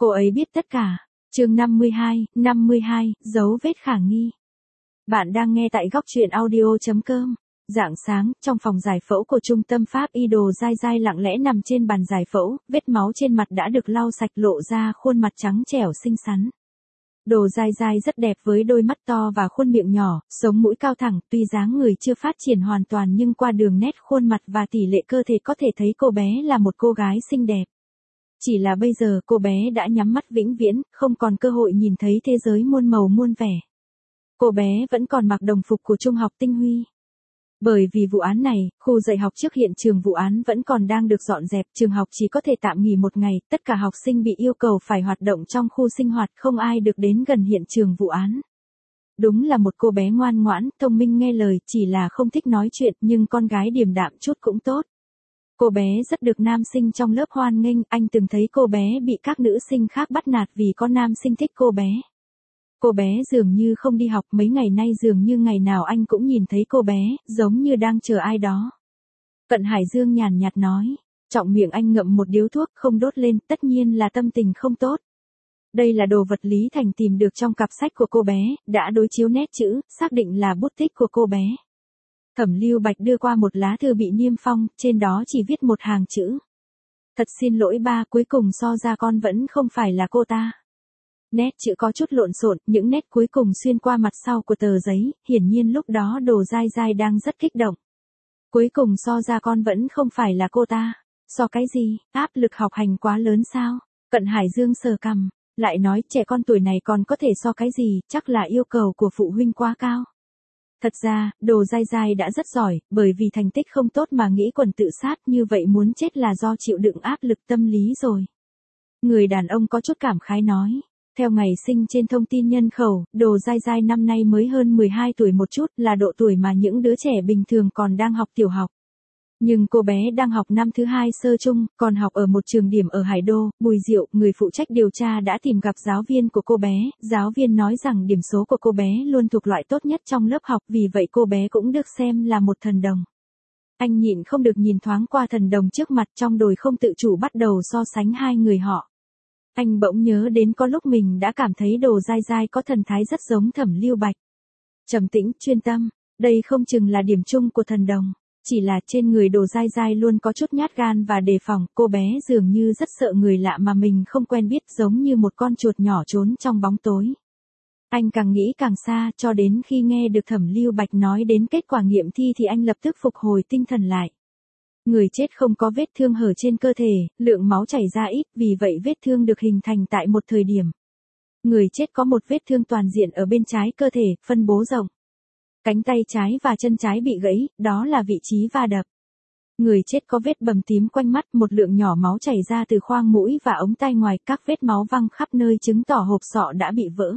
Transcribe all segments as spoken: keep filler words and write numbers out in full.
Cô ấy biết tất cả. Chương năm mươi hai, năm mươi hai, dấu vết khả nghi. Bạn đang nghe tại góc truyện audio chấm com. Rạng sáng, trong phòng giải phẫu của trung tâm pháp y Đồ Dai Dai lặng lẽ nằm trên bàn giải phẫu, vết máu trên mặt đã được lau sạch lộ ra khuôn mặt trắng trẻo xinh xắn. Đồ Dai Dai rất đẹp với đôi mắt to và khuôn miệng nhỏ, sống mũi cao thẳng, tuy dáng người chưa phát triển hoàn toàn nhưng qua đường nét khuôn mặt và tỷ lệ cơ thể có thể thấy cô bé là một cô gái xinh đẹp. Chỉ là bây giờ cô bé đã nhắm mắt vĩnh viễn, không còn cơ hội nhìn thấy thế giới muôn màu muôn vẻ. Cô bé vẫn còn mặc đồng phục của trung học Tinh Huy. Bởi vì vụ án này, khu dạy học trước hiện trường vụ án vẫn còn đang được dọn dẹp, trường học chỉ có thể tạm nghỉ một ngày, tất cả học sinh bị yêu cầu phải hoạt động trong khu sinh hoạt, không ai được đến gần hiện trường vụ án. Đúng là một cô bé ngoan ngoãn, thông minh nghe lời, chỉ là không thích nói chuyện, nhưng con gái điềm đạm chút cũng tốt. Cô bé rất được nam sinh trong lớp hoan nghênh, anh từng thấy cô bé bị các nữ sinh khác bắt nạt vì có nam sinh thích cô bé. Cô bé dường như không đi học mấy ngày nay, dường như ngày nào anh cũng nhìn thấy cô bé, giống như đang chờ ai đó. Cận Hải Dương nhàn nhạt nói, trọng miệng anh ngậm một điếu thuốc không đốt lên, tất nhiên là tâm tình không tốt. Đây là đồ vật Lý Thành tìm được trong cặp sách của cô bé, đã đối chiếu nét chữ, xác định là bút tích của cô bé. Thẩm Lưu Bạch đưa qua một lá thư bị niêm phong, trên đó chỉ viết một hàng chữ. Thật xin lỗi ba, cuối cùng so ra con vẫn không phải là cô ta. Nét chữ có chút lộn xộn, những nét cuối cùng xuyên qua mặt sau của tờ giấy, hiển nhiên lúc đó Đồ Dai Dai đang rất kích động. Cuối cùng so ra con vẫn không phải là cô ta. So cái gì, áp lực học hành quá lớn sao? Cận Hải Dương sờ cằm, lại nói trẻ con tuổi này còn có thể so cái gì, chắc là yêu cầu của phụ huynh quá cao. Thật ra, Đồ Dai Dai đã rất giỏi, bởi vì thành tích không tốt mà nghĩ quần tự sát, như vậy muốn chết là do chịu đựng áp lực tâm lý rồi. Người đàn ông có chút cảm khái nói. Theo ngày sinh trên thông tin nhân khẩu, Đồ Dai Dai năm nay mới hơn mười hai tuổi một chút, là độ tuổi mà những đứa trẻ bình thường còn đang học tiểu học. Nhưng cô bé đang học năm thứ hai sơ trung, còn học ở một trường điểm ở Hải Đô. Bùi Diệu, người phụ trách điều tra đã tìm gặp giáo viên của cô bé, giáo viên nói rằng điểm số của cô bé luôn thuộc loại tốt nhất trong lớp học, vì vậy cô bé cũng được xem là một thần đồng. Anh nhịn không được nhìn thoáng qua thần đồng trước mặt, trong đồi không tự chủ bắt đầu so sánh hai người họ. Anh bỗng nhớ đến có lúc mình đã cảm thấy Đồ Dai Dai có thần thái rất giống Thẩm Lưu Bạch. Trầm tĩnh, chuyên tâm, đây không chừng là điểm chung của thần đồng. Chỉ là trên người Đồ Dai Dai luôn có chút nhát gan và đề phòng, cô bé dường như rất sợ người lạ mà mình không quen biết, giống như một con chuột nhỏ trốn trong bóng tối. Anh càng nghĩ càng xa, cho đến khi nghe được Thẩm Lưu Bạch nói đến kết quả nghiệm thi thì anh lập tức phục hồi tinh thần lại. Người chết không có vết thương hở trên cơ thể, lượng máu chảy ra ít, vì vậy vết thương được hình thành tại một thời điểm. Người chết có một vết thương toàn diện ở bên trái cơ thể, phân bố rộng. Cánh tay trái và chân trái bị gãy, đó là vị trí va đập. Người chết có vết bầm tím quanh mắt, một lượng nhỏ máu chảy ra từ khoang mũi và ống tai ngoài, các vết máu văng khắp nơi chứng tỏ hộp sọ đã bị vỡ.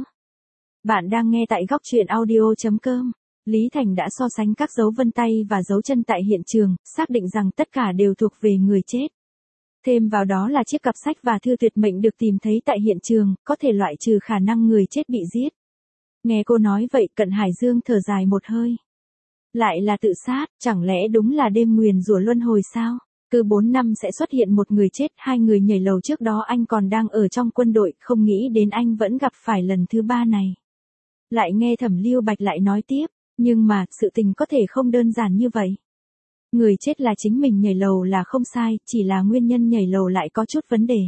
Bạn đang nghe tại góc truyện audio chấm com. Lý Thành đã so sánh các dấu vân tay và dấu chân tại hiện trường, xác định rằng tất cả đều thuộc về người chết. Thêm vào đó là chiếc cặp sách và thư tuyệt mệnh được tìm thấy tại hiện trường, có thể loại trừ khả năng người chết bị giết. Nghe cô nói vậy, Cận Hải Dương thở dài một hơi. Lại là tự sát, chẳng lẽ đúng là đêm nguyền rủa luân hồi sao? Cứ bốn năm sẽ xuất hiện một người chết, hai người nhảy lầu, trước đó anh còn đang ở trong quân đội, không nghĩ đến anh vẫn gặp phải lần thứ ba này. Lại nghe Thẩm Lưu Bạch lại nói tiếp. Nhưng mà, sự tình có thể không đơn giản như vậy. Người chết là chính mình nhảy lầu là không sai, chỉ là nguyên nhân nhảy lầu lại có chút vấn đề.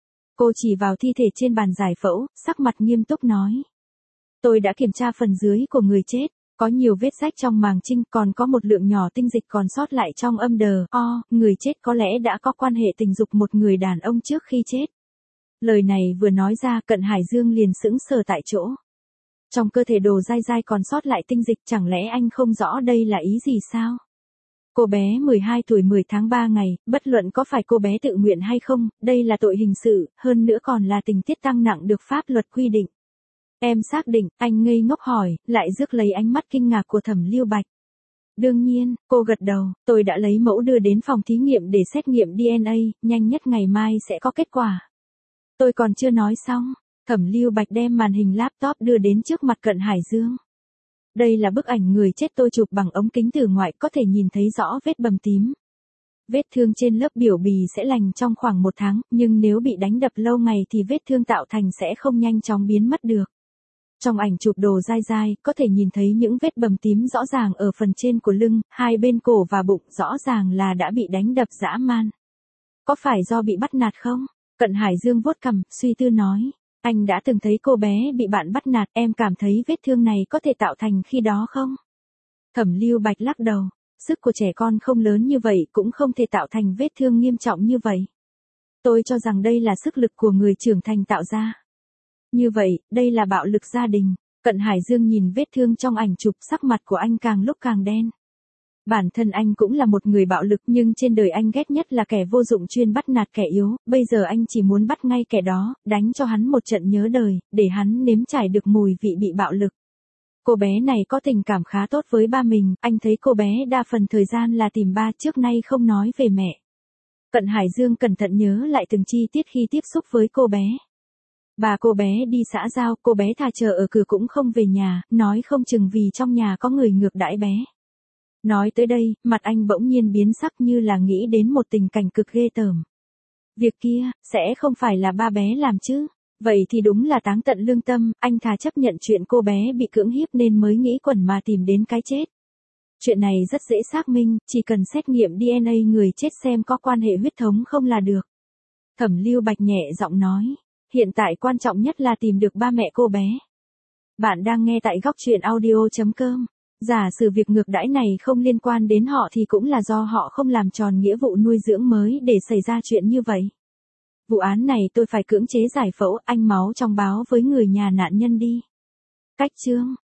Cô chỉ vào thi thể trên bàn giải phẫu, sắc mặt nghiêm túc nói. Tôi đã kiểm tra phần dưới của người chết, có nhiều vết rách trong màng trinh, còn có một lượng nhỏ tinh dịch còn sót lại trong âm đờ, o, người chết có lẽ đã có quan hệ tình dục một người đàn ông trước khi chết. Lời này vừa nói ra, Cận Hải Dương liền sững sờ tại chỗ. Trong cơ thể Đồ Dai Dai còn sót lại tinh dịch, chẳng lẽ anh không rõ đây là ý gì sao? Cô bé mười hai tuổi mười tháng ba ngày, bất luận có phải cô bé tự nguyện hay không, đây là tội hình sự, hơn nữa còn là tình tiết tăng nặng được pháp luật quy định. Em xác định, anh ngây ngốc hỏi, lại rước lấy ánh mắt kinh ngạc của Thẩm Lưu Bạch. Đương nhiên, cô gật đầu, tôi đã lấy mẫu đưa đến phòng thí nghiệm để xét nghiệm đê en a, nhanh nhất ngày mai sẽ có kết quả. Tôi còn chưa nói xong. Thẩm Lưu Bạch đem màn hình laptop đưa đến trước mặt Cận Hải Dương. Đây là bức ảnh người chết tôi chụp bằng ống kính từ ngoại, có thể nhìn thấy rõ vết bầm tím. Vết thương trên lớp biểu bì sẽ lành trong khoảng một tháng, nhưng nếu bị đánh đập lâu ngày thì vết thương tạo thành sẽ không nhanh chóng biến mất được. Trong ảnh chụp đồ dai dai, có thể nhìn thấy những vết bầm tím rõ ràng ở phần trên của lưng, hai bên cổ và bụng, rõ ràng là đã bị đánh đập dã man. Có phải do bị bắt nạt không? Cận Hải Dương vuốt cằm, suy tư nói. Anh đã từng thấy cô bé bị bạn bắt nạt, em cảm thấy vết thương này có thể tạo thành khi đó không? Thẩm Lưu Bạch lắc đầu. Sức của trẻ con không lớn như vậy cũng không thể tạo thành vết thương nghiêm trọng như vậy. Tôi cho rằng đây là sức lực của người trưởng thành tạo ra. Như vậy, đây là bạo lực gia đình. Cận Hải Dương nhìn vết thương trong ảnh chụp, sắc mặt của anh càng lúc càng đen. Bản thân anh cũng là một người bạo lực, nhưng trên đời anh ghét nhất là kẻ vô dụng chuyên bắt nạt kẻ yếu, bây giờ anh chỉ muốn bắt ngay kẻ đó, đánh cho hắn một trận nhớ đời, để hắn nếm trải được mùi vị bị bạo lực. Cô bé này có tình cảm khá tốt với ba mình, anh thấy cô bé đa phần thời gian là tìm ba, trước nay không nói về mẹ. Cận Hải Dương cẩn thận nhớ lại từng chi tiết khi tiếp xúc với cô bé. Bà cô bé đi xã giao, cô bé thà chờ ở cửa cũng không về nhà, nói không chừng vì trong nhà có người ngược đãi bé. Nói tới đây, mặt anh bỗng nhiên biến sắc như là nghĩ đến một tình cảnh cực ghê tởm. Việc kia, sẽ không phải là ba bé làm chứ? Vậy thì đúng là táng tận lương tâm, anh thà chấp nhận chuyện cô bé bị cưỡng hiếp nên mới nghĩ quẩn mà tìm đến cái chết. Chuyện này rất dễ xác minh, chỉ cần xét nghiệm đê en a người chết xem có quan hệ huyết thống không là được. Thẩm Lưu Bạch nhẹ giọng nói, hiện tại quan trọng nhất là tìm được ba mẹ cô bé. Bạn đang nghe tại góc truyện audio chấm com. Giả sử việc ngược đãi này không liên quan đến họ thì cũng là do họ không làm tròn nghĩa vụ nuôi dưỡng mới để xảy ra chuyện như vậy. Vụ án này tôi phải cưỡng chế giải phẫu, anh máu trong báo với người nhà nạn nhân đi. Cách chương